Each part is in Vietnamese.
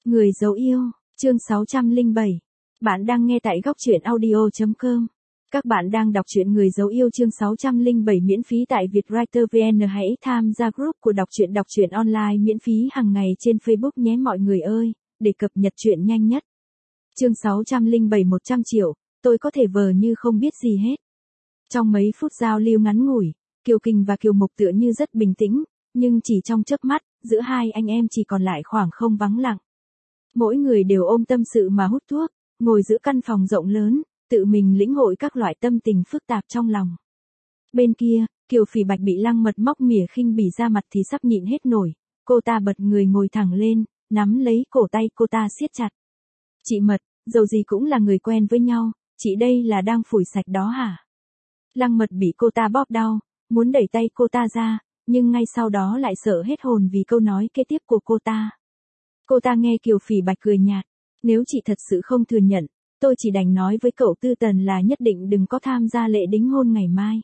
Người dấu yêu, chương 607. Bạn đang nghe tại góc truyện audio.com. Các bạn đang đọc truyện Người dấu yêu chương 607 miễn phí tại Vietwriter VN. Hãy tham gia group của đọc truyện online miễn phí hàng ngày trên Facebook nhé mọi người ơi, để cập nhật truyện nhanh nhất. Chương 607 100 triệu, tôi có thể vờ như không biết gì hết. Trong mấy phút giao lưu ngắn ngủi, Kiều Kình và Kiều Mục tựa như rất bình tĩnh, nhưng chỉ trong chớp mắt, giữa hai anh em chỉ còn lại khoảng không vắng lặng. Mỗi người đều ôm tâm sự mà hút thuốc, ngồi giữa căn phòng rộng lớn, tự mình lĩnh hội các loại tâm tình phức tạp trong lòng. Bên kia, Kiều Phỉ Bạch bị Lăng Mật móc mỉa khinh bỉ ra mặt thì sắp nhịn hết nổi, cô ta bật người ngồi thẳng lên, nắm lấy cổ tay cô ta siết chặt. Chị Mật, dầu gì cũng là người quen với nhau, chị đây là đang phủi sạch đó hả? Lăng Mật bị cô ta bóp đau, muốn đẩy tay cô ta ra, nhưng ngay sau đó lại sợ hết hồn vì câu nói kế tiếp của cô ta. Cô ta nghe Kiều Phỉ Bạch cười nhạt, nếu chị thật sự không thừa nhận, tôi chỉ đành nói với cậu Tư Tần là nhất định đừng có tham gia lễ đính hôn ngày mai.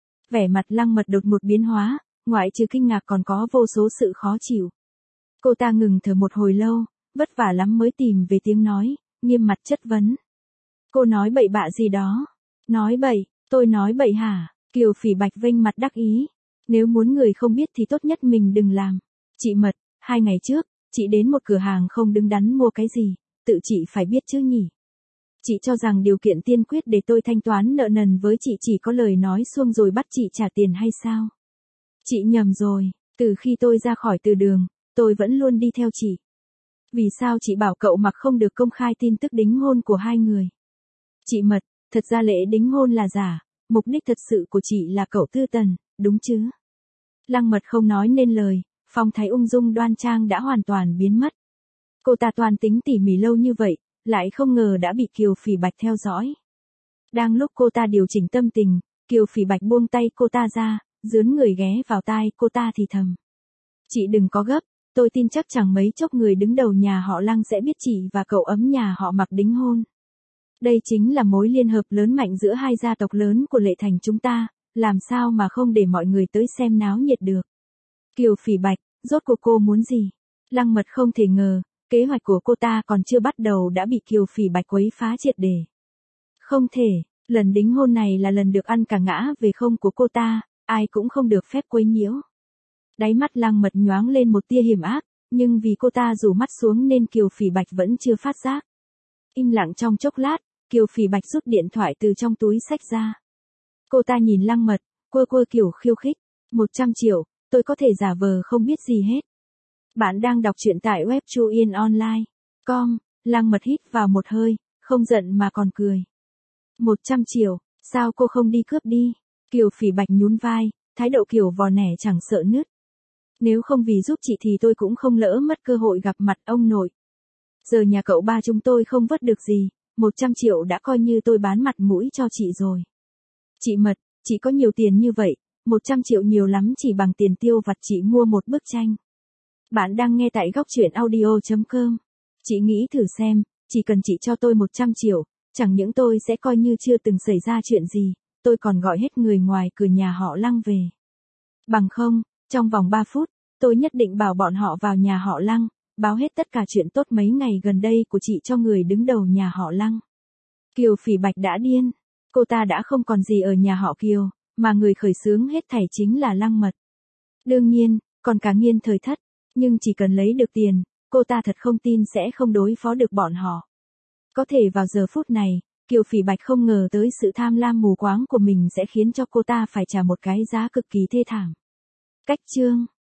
Vẻ mặt Lăng Mật đột ngột biến hóa, ngoại trừ kinh ngạc còn có vô số sự khó chịu. Cô ta ngừng thở một hồi lâu, vất vả lắm mới tìm về tiếng nói, nghiêm mặt chất vấn. Cô nói bậy bạ gì đó? Nói bậy, tôi nói bậy hả? Kiều Phỉ Bạch vênh mặt đắc ý. Nếu muốn người không biết thì tốt nhất mình đừng làm. Chị Mật, 2 ngày trước, chị đến một cửa hàng không đứng đắn mua cái gì, tự chị phải biết chứ nhỉ? Chị cho rằng điều kiện tiên quyết để tôi thanh toán nợ nần với chị chỉ có lời nói suông rồi bắt chị trả tiền hay sao? Chị nhầm rồi, từ khi tôi ra khỏi từ đường, tôi vẫn luôn đi theo chị. Vì sao chị bảo cậu mặc không được công khai tin tức đính hôn của hai người? Chị Mật, thật ra lễ đính hôn là giả, mục đích thật sự của chị là cậu Tư Tần, đúng chứ? Lăng Mật không nói nên lời, phong thái ung dung đoan trang đã hoàn toàn biến mất. Cô ta toan tính tỉ mỉ lâu như vậy, lại không ngờ đã bị Kiều Phỉ Bạch theo dõi. Đang lúc cô ta điều chỉnh tâm tình, Kiều Phỉ Bạch buông tay cô ta ra, dướn người ghé vào tai cô ta thì thầm. Chị đừng có gấp, tôi tin chắc chẳng mấy chốc người đứng đầu nhà họ Lăng sẽ biết chị và cậu ấm nhà họ Mặc đính hôn. Đây chính là mối liên hợp lớn mạnh giữa hai gia tộc lớn của Lệ Thành chúng ta, làm sao mà không để mọi người tới xem náo nhiệt được. Kiều Phỉ Bạch, rốt cuộc cô muốn gì? Lăng Mật không thể ngờ, kế hoạch của cô ta còn chưa bắt đầu đã bị Kiều Phỉ Bạch quấy phá triệt để. Không thể, lần đính hôn này là lần được ăn cả ngã về không của cô ta, ai cũng không được phép quấy nhiễu. Đáy mắt Lăng Mật nhoáng lên một tia hiểm ác, nhưng vì cô ta rủ mắt xuống nên Kiều Phỉ Bạch vẫn chưa phát giác. Im lặng trong chốc lát, Kiều Phỉ Bạch rút điện thoại từ trong túi xách ra. Cô ta nhìn Lăng Mật, quơ kiểu khiêu khích. 100 triệu, tôi có thể giả vờ không biết gì hết. Bạn đang đọc truyện tại web chuyenonline.com. Lăng Mật hít vào một hơi, không giận mà còn cười. 100 triệu, sao cô không đi cướp đi? Kiều Phỉ Bạch nhún vai, thái độ kiểu vò nẻ chẳng sợ nứt. Nếu không vì giúp chị thì tôi cũng không lỡ mất cơ hội gặp mặt ông nội. Giờ nhà cậu ba chúng tôi không vớt được gì, 100 triệu đã coi như tôi bán mặt mũi cho chị rồi. Chị Mật, chị có nhiều tiền như vậy, 100 triệu nhiều lắm chỉ bằng tiền tiêu vặt chị mua một bức tranh. Bạn đang nghe tại góc truyện audio.com. Chị nghĩ thử xem, chỉ cần chị cho tôi 100 triệu, chẳng những tôi sẽ coi như chưa từng xảy ra chuyện gì, tôi còn gọi hết người ngoài cửa nhà họ Lăng về. Bằng không, trong vòng 3 phút, tôi nhất định bảo bọn họ vào nhà họ Lăng, báo hết tất cả chuyện tốt mấy ngày gần đây của chị cho người đứng đầu nhà họ Lăng. Kiều Phỉ Bạch đã điên, cô ta đã không còn gì ở nhà họ Kiều, mà người khởi xướng hết thảy chính là Lăng Mật. Đương nhiên, còn cả Nghiên Thời Thất, nhưng chỉ cần lấy được tiền, cô ta thật không tin sẽ không đối phó được bọn họ. Có thể vào giờ phút này, Kiều Phỉ Bạch không ngờ tới sự tham lam mù quáng của mình sẽ khiến cho cô ta phải trả một cái giá cực kỳ thê thảm. Cách chương